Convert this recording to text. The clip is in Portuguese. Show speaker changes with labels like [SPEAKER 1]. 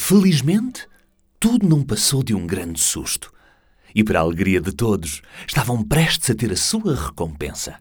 [SPEAKER 1] Felizmente, tudo não passou de um grande susto. E, para a alegria de todos, estavam prestes a ter a sua recompensa.